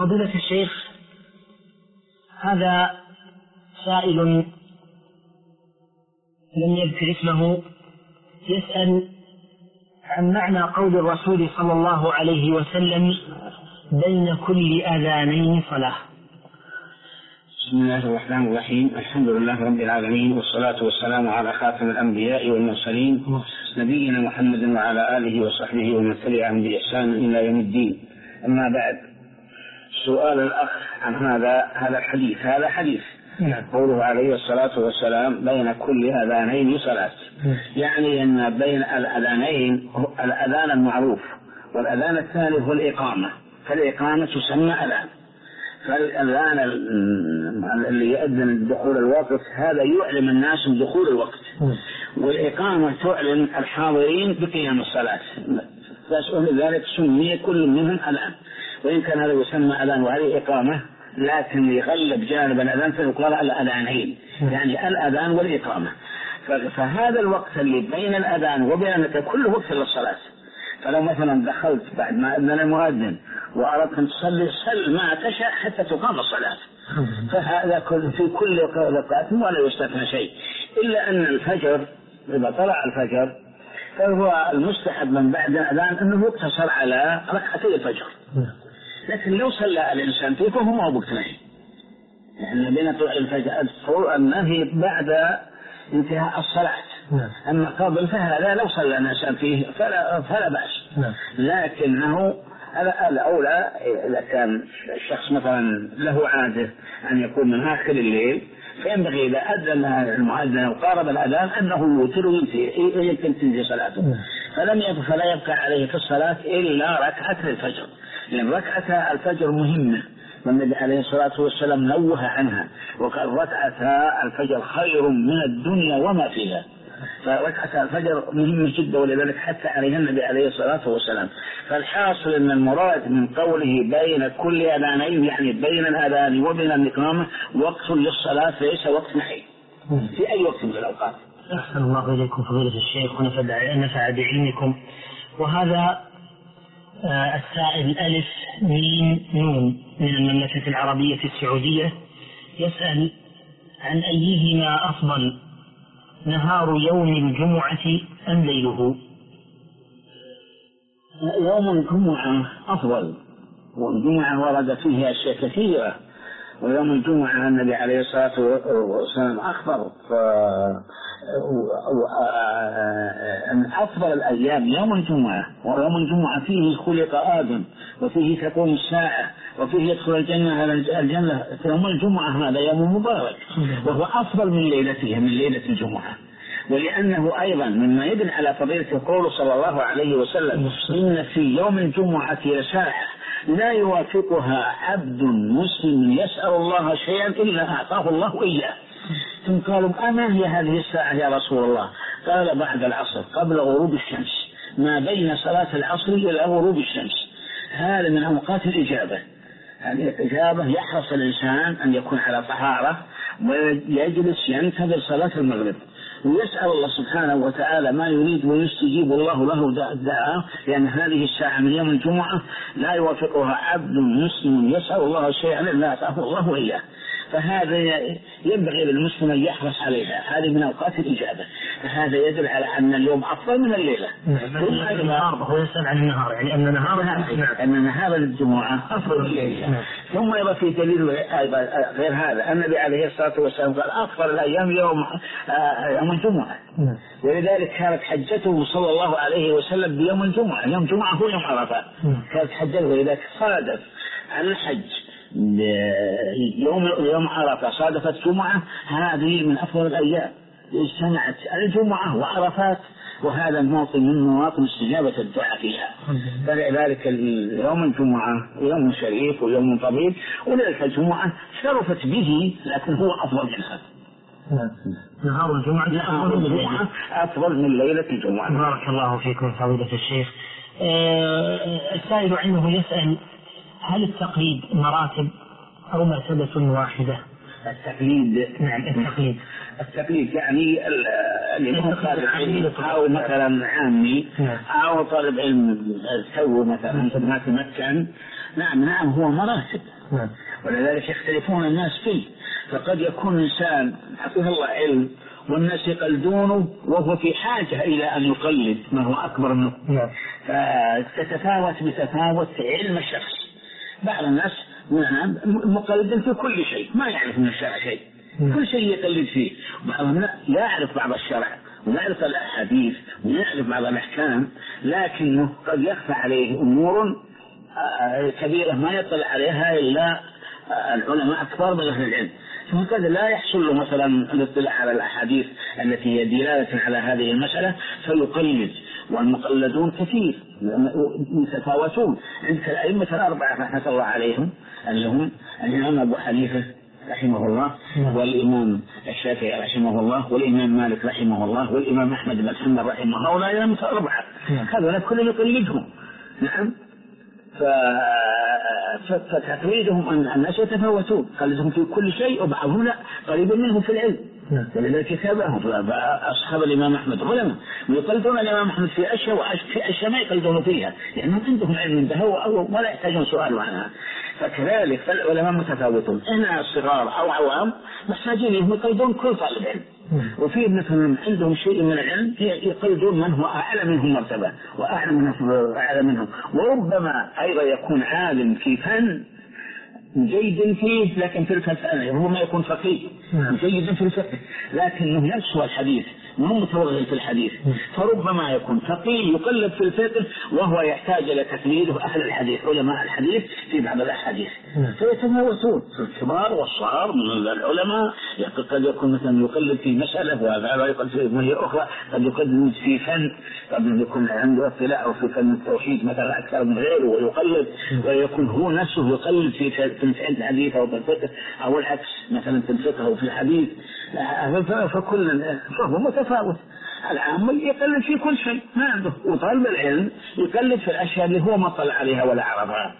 فضيلة الشيخ، هذا سائل لم يذكر اسمه يسأل عن معنى قول الرسول صلى الله عليه وسلم: بين كل أذانين صلاة. بسم الله الرحمن الرحيم. الحمد لله رب العالمين، والصلاة والسلام على خاتم الأنبياء والمرسلين نبينا محمد وعلى آله وصحبه ومن تبعهم بإحسان إلى يوم الدين. أما بعد، سؤال الأخ عن هذا الحديث قوله عليه الصلاة والسلام: بين كل أذانين صلاة، يعني أن بين الأذانين الأذان المعروف والأذان الثاني هو الإقامة، فالإقامة تسمى أذان، فالأذان اللي يؤذن دخول الوقت هذا يعلم الناس بدخول الوقت، والإقامة تعلم الحاضرين بقيام الصلاة، فلذلك سمي كل منهم أذان، وإن كان هذا يسمى أذان وهذه إقامة، لكن يغلب جانب الأذان فيقال الأذانين، يعني الأذان والإقامة. فهذا الوقت اللي بين الأذان وبين كل وقت للصلاة، فلو مثلا دخلت بعد ما أذن المؤذن وأردت أن تصلي، صل ما تشاء حتى تقام الصلاة، فهذا في كل وقت ولا يستثنى شيء، إلا أن الفجر إذا طلع الفجر فهو المستحب من بعد الأذان أنه يقتصر على ركعتي الفجر، لكن لو صلى الإنسان فيه فهو ما هو بكتنين، يعني بين طلوع الفجر النهي بعد انتهاء الصلاة، أما قبل فهذا لو صلى الإنسان فيه فلا بأس، لكنه الأولى إذا كان الشخص مثلا له عادة أن يكون من آخر الليل، فينبغي إذا أذن المؤذن وقارب الأذان أنه يوتر يمكن تنتهي صلاته، فلا يبقى عليه في الصلاة إلا ركعة الفجر، لأن ركعة الفجر مهمة، والنبي عليه الصلاة والسلام نوه عنها وقال: ركعة الفجر خير من الدنيا وما فيها، فركعة الفجر مهمة جدا، ولذلك حتى عليها النبي عليه الصلاة والسلام. فالحاصل أن المراد من قوله بين كل أذانين يعني بين الأذان وبين الإقامة وقت للصلاة، ليس وقت نحي في أي وقت من الأوقات. أحسن الله إليكم فضيلة الشيخ ونفع بعلمكم. وهذا السائل ألف ميم نون من المملكة العربية السعودية يسأل عن أيهما أفضل، نهار يوم الجمعة أم ليله؟ يوم الجمعة أفضل، والجمعة ورد فيه أشياء كثيرة، ويوم الجمعة النبي عليه الصلاة والسلام أخبر أن أفضل الأيام يوم الجمعة، ويوم الجمعة فيه خلق آدم، وفيه تقوم الساعة، وفيه يدخل الجنة. يوم الجمعة هذا يوم مبارك، وهو أفضل من ليلته، من ليلة الجمعة، ولأنه أيضا مما يدل على فضيلة قوله صلى الله عليه وسلم: إن في يوم الجمعة لساعة لا يوافقها عبد مسلم يسأل الله شيئا إلا أعطاه الله إياه. ثم قالوا: أما هي هذه الساعة يا رسول الله؟ قال: بعد العصر قبل غروب الشمس، ما بين صلاة العصر إلى غروب الشمس، هذا من أوقات الإجابة. هذه الإجابة يحرص الإنسان أن يكون على طهارة ويجلس ينتظر صلاة المغرب ويسأل الله سبحانه وتعالى ما يريد، ويستجيب الله له الدعاء، لأن هذه الساعة من يوم الجمعة لا يوافقها عبد مسلم يسأل الله شيئا إلا أعطاه الله إياه، فهذا ينبغي للمسلم أن يحرص عليها، هذه من أوقات الإجابة، فهذا يدل على أن اليوم أفضل من الليلة. هو يسأل عن النهار، يعني أن نهار الجمعة أفضل من الليلة. ثم يبقى في دليل غير هذا، النبي عليه الصلاة والسلام قال: أفضل الأيام يوم الجمعة، ولذلك كانت حجته صلى الله عليه وسلم بيوم الجمعة، يوم الجمعة هو يوم عرفة، كانت حجته، ولذلك صادف عن الحج يوم عرفة صادفت جمعة، هذه من أفضل الأيام، اجتمعت الجمعة وعرفات، وهذا موطن من مواطن استجابة الدعاء فيها، فلذلك يوم الجمعة يوم شريف ويوم طويل، ولذلك الجمعة شرفت به، لكن هو أفضل منها. نهار الجمعة أفضل من ليلة الجمعة. بارك الله فيكم فضيلة الشيخ. السائل عنه يسأل: هل التقليد مراتب أو مرتبة واحدة؟ التقليد، نعم، التقليد يعني أو مثلا عامي أو طالب علم تو مثلا ما تمكن، نعم هو مراتب، ولذلك يختلفون الناس فيه. فقد يكون إنسان حفظه الله علم والناس يقلدونه وهو في حاجة إلى أن يقلد ما هو أكبر منه، فتتفاوت بتفاوت علم الشخص. بعض الناس مقلد في كل شيء، ما يعرف من الشرع شيء، كل شيء يقلد فيه. بعضهم يعرف بعض الشرع ويعرف الأحاديث ويعرف بعض الأحكام، لكنه قد يخفى عليه أمور كبيرة ما يطلع عليها إلا العلماء أكثر من أهل العلم، فهكذا لا يحصل له مثلا الاطلاع على الأحاديث التي هي دلالة على هذه المسألة فيقلد. والمقلدون كثير متفاوتون. عندك الأئمة الأربعة رحمة الله عليهم اللي هم الإمام أبو حنيفة رحمه الله، والإمام الشافعي رحمه الله، والإمام مالك رحمه الله، والإمام أحمد بن حنبل رحمه الله، هؤلاء الأئمة الأربعة هذول كلهم يقلدهم. نعم. فتقليدهم أن الناس يتفاوتون، قلدهم في كل شيء وبعضهم لا قريب منهم في العلم. ولذلك كتابهم أصحاب الإمام أحمد علماء ويقلدون الإمام أحمد في أشياء وفي أشياء ما يقلدون فيها، يعني عندهم علم من بها ولا يحتاجون سؤال عنها. فكذلك فالعلماء متفاوتون، إن صغار أو عوام محتاجين يقلدون كل طالب علم، وفي مثلا عندهم شيء من العلم يقلدون من هو أعلى منهم مرتبة وأعلى منهم، وربما أيضا يكون عالم في فن جيد فيه لكن في الفقه هو ما يكون فقيه جيد في الفقه لكنه يسوى الحديث مو متوغل في الحديث، فربما يكون فقيه يقلد في الفقه وهو يحتاج إلى تقليده أهل الحديث علماء الحديث في بعض الأحاديث، فيتفاوتون الكبار والصغار من العلماء. قد يكون مثلا يقلد في مسألة وهذا يقلد في مسألة أخرى، قد يقلد في فن، قد يكون عنده اطلاع في فن التوحيد مثلا أكثر من غيره ويقلد، ويكون هو نفسه يقلد في الحديث أو في الفقه أو العكس مثلا في الفقه أو في الحديث، فكل فهو متفاوت. العام يقلد في كل شيء ما عنده، وطالب العلم يقلد في الأشياء اللي هو ما طلع عليها ولا عرفها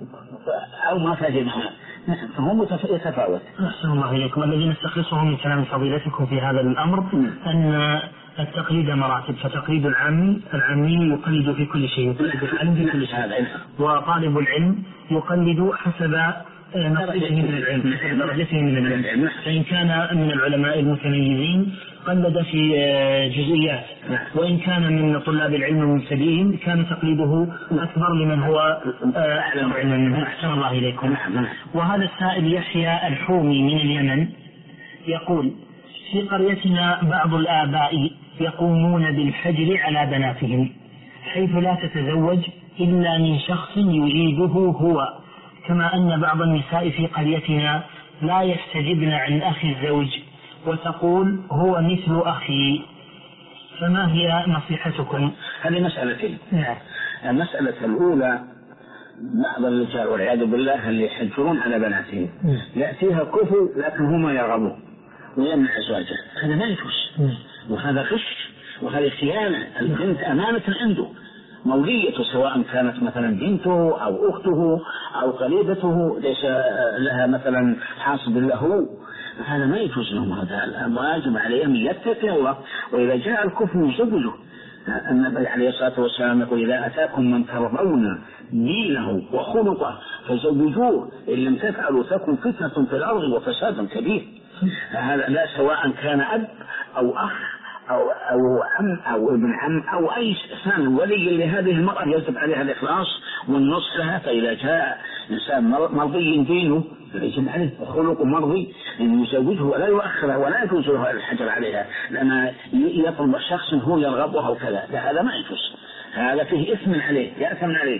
أو ما فهمها، فهو يتفاوت. أحسن الله إليكم. الذي نستخلصه من كلام فضيلتكم في هذا الأمر أن التقليد مراتب، فتقليد العامي يقلد في كل شيء، يقلد العلم في كل شيء، وطالب العلم يقلد حسب نصيبه من العلم، حسب درجته من العلم. فإن كان من العلماء المتميزين قلد في جزئيات، وإن كان من طلاب العلم المبتدئين كان تقليده أكبر لمن هو أعلم علما منه. أحسن الله إليكم. وهذا السائل يحيى الحومي من اليمن يقول: في قريتنا بعض الآباء يقومون بالحجر على بناتهم حيث لا تتزوج إلا من شخص يريده هو، كما أن بعض النساء في قريتنا لا يحتجبن عن أخي الزوج وتقول هو مثل أخي، فما هي نصيحتكم؟ هذه مسألتين. المسألة الأولى بعض الرجال والعياذ بالله اللي يحجرون على بناتهم يأتيها كفو لكن هما يرغبون ويمنع زواجه، هذا لا يجوز، وهذا غش وهذه خيانة. البنت أمانة عنده موليته، سواء كانت مثلا بنته أو أخته أو قريبته ليس لها مثلا حاصب له، هذا ما يجوز لهم. هذا واجب عليهم يتقي الله، وإذا جاء الكفر يزوجه. النبي عليه الصلاة والسلام يقول: إذا أتاكم من ترضون دينه وخلقه فزوجوه، إن لم تفعلوا تكن فتنة في الأرض وفساد كبير. هذا لا سواء كان أب أو أخ أو عم أو ابن عم أو أي إنسان ولي لهذه المرأة يجب عليها الإخلاص والنصح لها. فإذا جاء إنسان مرضي دينه يجب عليه خلق مرضي أن يزوجه ولا يؤخره ولا يجوز له الحجر عليها لأن يطلب شخص هو يرغبها وكذا، هذا ما يجوز، هذا فيه إثم عليه يأثم عليه.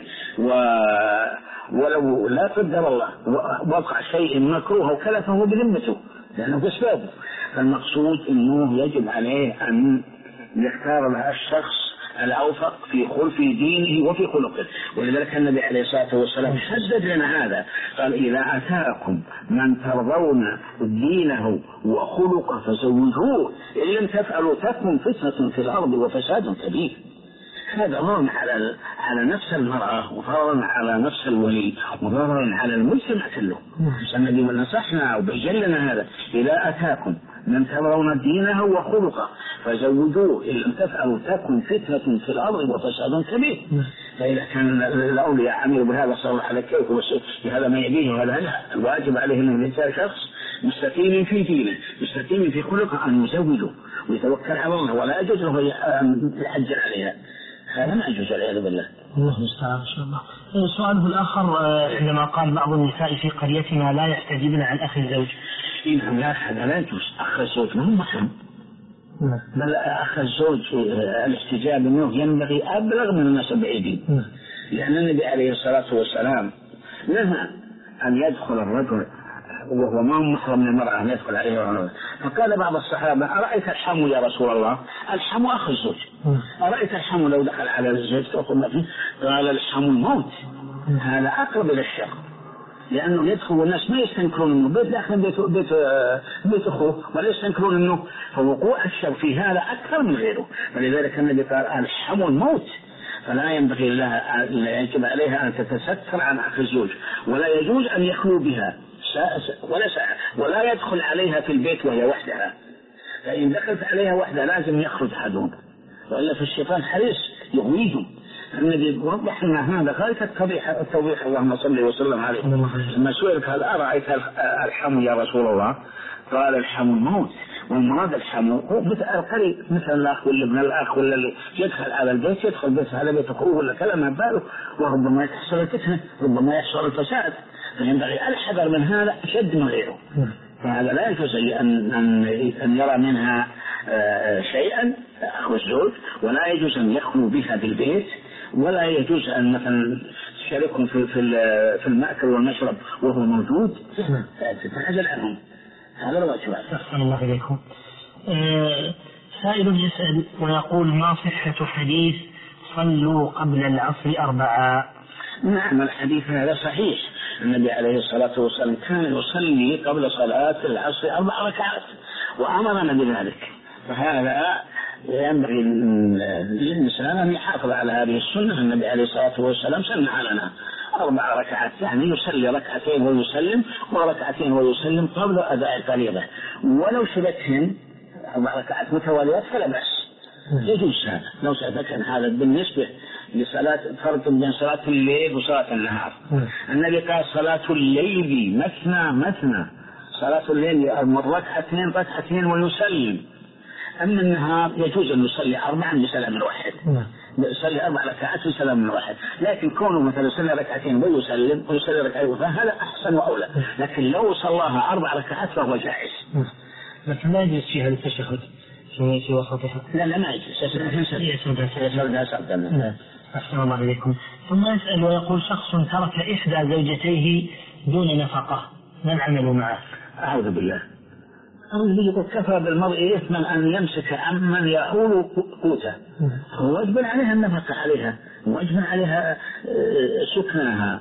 ولو لا قدر الله وقع شيء مكروه وكذا فهو بذمته لأنه بسببه. فالمقصود أنه يجب عليه أن يختار لها الشخص الأوفق في دينه وفي خلقه. ولذلك النبي عليه الصلاة والسلام حدد لنا هذا، قال: إذا أتاكم من ترضون دينه وخلقه فزوجوه، إن لم تفعلوا تكن فتنة في الأرض وفساد كبير. هذا ضرر على نفس المرأة وضرر على نفس الولي وضرر على المجتمع كله. النبي نصحنا وبين لنا هذا: إذا أتاكم من ترضون دينه وخلقه فزوجوه، إن لم تفعلوا تكن فتنة في الأرض وفساد كبير. فإذا كان الأولياء عملوا بهذا صار على كيف هذا ما يبيه وهذا لا. الواجب عليه أن الإنسان شخص مستقيم في دينه مستقيم في خلقه أن يزوده ويتوكل على الله، ولا يجوز له يحجر عليها، هذا ما يجوز والعياذ بالله. الله المستعان إن شاء الله. سؤاله الآخر عندما قال بعض النساء في قريتنا لا يحتجبن عن أخي الزوج. نعم لا يجوز. أخ الزوج ما هو محرم، بل أخ الزوج الاحتجاب منه ينبغي أبلغ من الناس بعيدين، لأن النبي عليه الصلاة والسلام نهى أن يدخل الرجل وهو ما محرم من المرأة أن يدخل عليه. فقال بعض الصحابة أرأيت الحم يا رسول الله؟ الحم أخ الزوج. أرأيت الحم لو دخل على الزوج تقول فيه؟ قال الحم الموت. هذا أقرب إلى الشر، لأنه يدخل والناس ما يستنكرون أنه بيت داخل بيت أخوه، ولا يستنكرون أنه فوقوع الشر في هذا أكثر من غيره. فلذلك النبي قال الحم الموت، فلا ينبغي لها يجب عليها أن تتستر عن أخ الزوج، ولا يجوز أن يخلو بها ولا ساعة، ولا يدخل عليها في البيت وهي وحدها، فإن دخلت عليها وحدها لازم يخرج أحدهم، وإلا في الشيطان حريص يغويهم. النبي وضح لنا هذا غاية التوضيح، اللهم صل وسلم عليه. لما سئل قال أرأيت الحم يا رسول الله؟ قال الحم الموت. والمراد الحم هو القريب مثل الأخ ولا ابن الأخ ولا اللي يدخل على البيت، يدخل بيت على بيت أخوه ولا كلام ما باله، وربما يحصل الفتنة، ربما يحصل الفساد، فينبغي الحذر من هذا أشد من غيره. فهذا لا يجوز أن يرى منها شيئا أخو الزوج، ولا يجوز أن يخلو بها بالبيت، ولا يجوز أن مثلا تشاركهم في المأكل والمشرب وهو موجود، فتتعزل عنهم. هذا الواجب. أحسن الله إليكم. سائل يسأل ويقول ما صحة حديث صلوا قبل العصر 4؟ نعم الحديث هذا صحيح. النبي عليه الصلاة والسلام كان يصلي قبل صلاة العصر 4 ركعات وأمرنا بذلك، فهذا ينبغي للإنسان أن يحافظ على هذه السنة. النبي عليه الصلاة والسلام سنة لنا 4 ركعات، يعني يصلي ركعتين ويسلم وركعتين ويسلم قبل أداء الفريضة، ولو شبكهن 4 ركعات متواليات فلا بأس، يجوز هذا لو شبكهن. هذا بالنسبة لصلاة فرق بين صلاة الليل وصلاة النهار. النبي قال صلاة الليل مثنى، صلاة الليل من ركعتين ويسلم. أما النهار يجوز أن يصلي 4 بسلام واحد، يصلي 4 ركعات بسلام واحد، لكن كونه مثلا يصلي ركعتين ويسلم ويصلي ركعتين فهذا أحسن وأولى. لكن لو صلاها 4 ركعات فهو جائز. لكن لا يجوز فيها التشهد في وسطها. لا ما يجوز. أحسن الله إليكم. ثم يسأل ويقول شخص ترك إحدى زوجتيه دون نفقة، ما العمل معه؟ أعوذ بالله. يقول كفى بالمرء إثما أن يمسك عمن يأول قوته، هو واجب عليها النفقة عليها، واجب عليها سكنها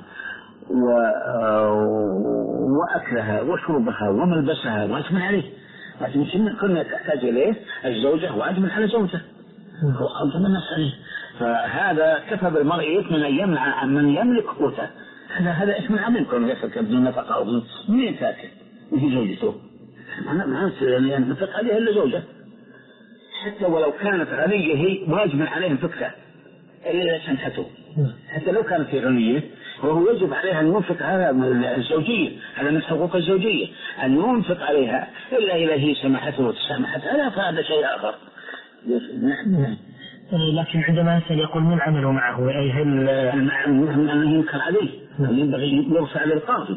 وأكلها وشربها وملبسها، واجب عليه. لكن كنا تحتاج إليه الزوجة، واجب على زوجته، هو أفضل الناس عليه. فهذا كفى بالمرء إثما أن يمنع عمن يملك قوته، هذا إثم عظيم كونه يسلك بدون نفقة أو من ساكن من زوجته، ما ينفق عليها إلا زوجة، حتى ولو كانت غنية هي واجب عليه انفقها إلا سمحته، حتى لو كانت في غنية وهو يجب عليها أن ينفق على الزوجية، هذا من حقوق الزوجية أن ينفق عليها إلا إذا هي سمحته وتسامحت، فهذا شيء آخر. لكن عندما يسأل يقول من عمله معه، أي هل أنه ينكر عليه، ينبغي يرفع للقاضي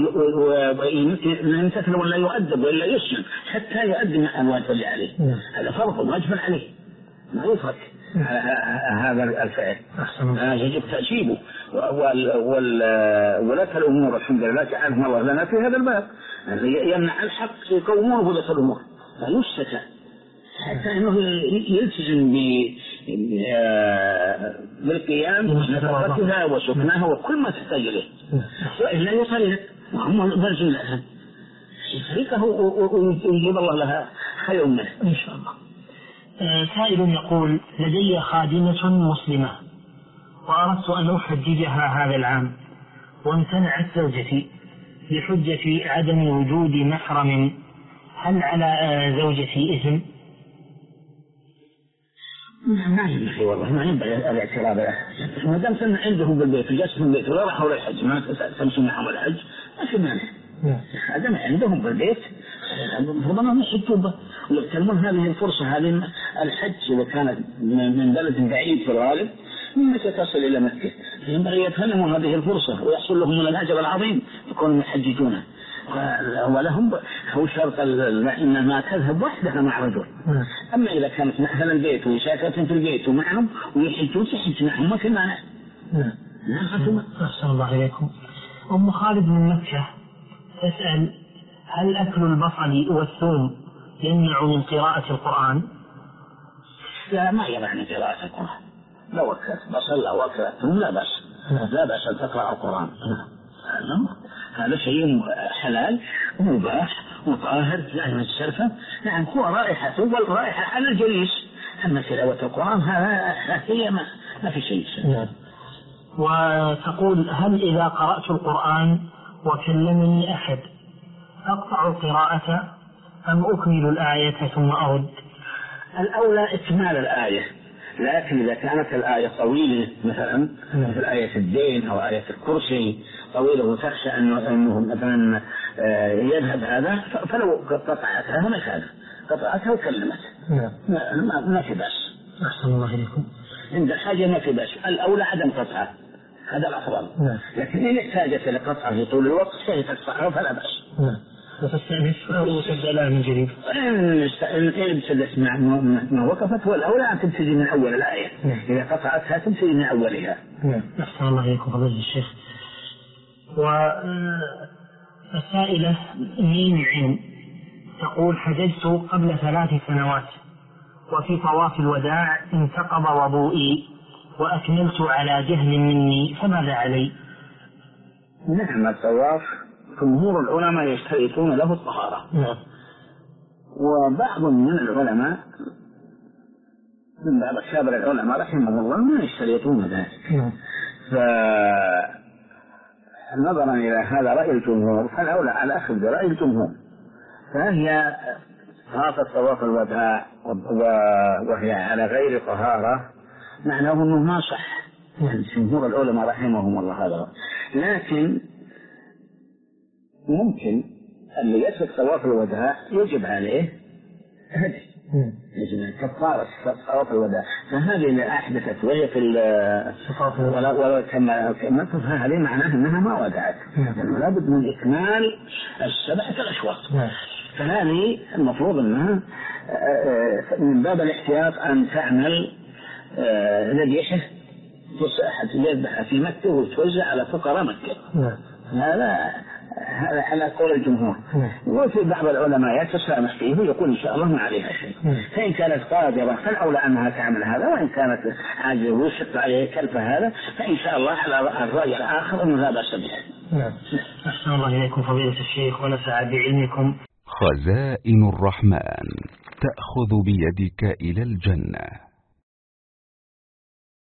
ويمتثل ولا يؤدب ولا يسجن حتى يؤدي الواجب عليه، هذا فرض واجب عليه ما يترك هذا الفعل، يجب تأجيبه. ولاة الأمور الحمد لله جعلهم الله لنا في هذا الباب، يمنع الحق يقومونه ولاة الأمور فيسكت حتى أنه يلتزم بالقيام بنفقتها وسكنها وكل ما تحتاج إليه، وإلا يصلي وهم برجل لها يصرفه ويجيب الله لها خير منه إن شاء الله. سائل يقول لدي خادمة مسلمة وأردت أن أحججها هذا العام وامتنعت زوجتي بحجة عدم وجود محرم، هل على زوجتي إثم؟ ما ينبغي والله، ما ينبغي الاعتراض له. ما دام كان عندهم بالبيت وجالس في البيت ولا راحوا للحج ما تمشي معهم الحج ما في مانع. هذا عندهم بالبيت ربما ما يحجوا به ويغتنمون هذه الفرصة. هذه الحج إذا كانت من بلد بعيد في الغالب متى تصل إلى مكة ينبغي يغتنموا هذه الفرصة ويحصل لهم من الأجر العظيم يكونوا يحججونه. ولهم هو شرط إن ما تذهب وحدها مع رجل. أما إذا كانت مثلا البيت وساكنة في البيت ومعهم ويحجون تحج معهم ما في مانع. أحسن الله إليكم. أم خالد من مكة تسأل: هل أكل البصل والثوم يمنع من قراءة القرآن؟ لا، ما يمنع من قراءة القرآن. لو أكلت بصل أو أكلت ثوم لا بأس، لا بأس أن تقرأ القرآن. هذا شيء حلال ومباح وطاهر لا يمسرفه. نعم هو رائحته والرائحة على الجليس. أما تلاوة القرآن هذا هي ما في شيء. وتقول: هل إذا قرأت القرآن وكلمني أحد أقطع القراءة أم أكمل الآية ثم أرد؟ الأولى إكمال الآية، لكن إذا كانت الآية طويلة مثلا مثل آية الدين أو آية الكرسي طويلة وتخشى أنه مثلا يذهب هذا فلو قطعتها ما كان قطعتها وكلمت ما في بأس. أحسن الله إليكم. عند الحاجة ما في بأس. الأولى عدم قطعها، هذا الأفضل. لكن إن احتاجت لقطعها في طول الوقت فهي تقطعها فلا بأس. وتستأنف أو تبدأ من جديد. إن ابتدت ما وقفت والأولى أن تبتدي من أول الآية. إذا قطعتها تبتدي من أولها. أحسن الله إليكم فضيلة الشيخ. والسائلة ميم عين تقول: حججت قبل 3 سنوات وفي طواف الوداع انتقض وضوئي وأكملت على جهل مني فماذا علي؟ نعم الطواف جمهور العلماء يشترطون له الطهارة. وبعض من العلماء من بعض أكابر العلماء رحمه الله ما يشترطون ذلك. فنظرا إلى هذا رأي الجمهور فالأولى على أخذ برأي الجمهور. فهي طافت طواف الوداع وهي على غير طهارة معناه أنه ما صح. جمهور العلماء رحمهم الله هذا. لكن ممكن اللي يترك طواف الوداع يجب عليه هدي، يجب كفارة طواف الوداع. فهذه اللي أحدثت وهي في ولا كما فهذه معناه أنها ما ودعت، لأنه لابد من إكمال 7 الأشواط. فهذه المفروض أنها من باب الاحتياط أن تعمل ذبيحة تذبح في مكة وتوزع على فقراء مكة. هذا على قول الجمهور. وفي بعض العلماء يتسامح فيه ويقول إن شاء الله ما عليها شيء. فإن كانت قادرة فالأولى أنها تعمل هذا، وإن كانت عاجزة وشق عليه كلف هذا فإن شاء الله على الرأي الآخر أنه لا بأس به. أحسن الله إليكم فضيلة الشيخ ونفع بعلمكم. خزائن الرحمن تأخذ بيدك إلى الجنة.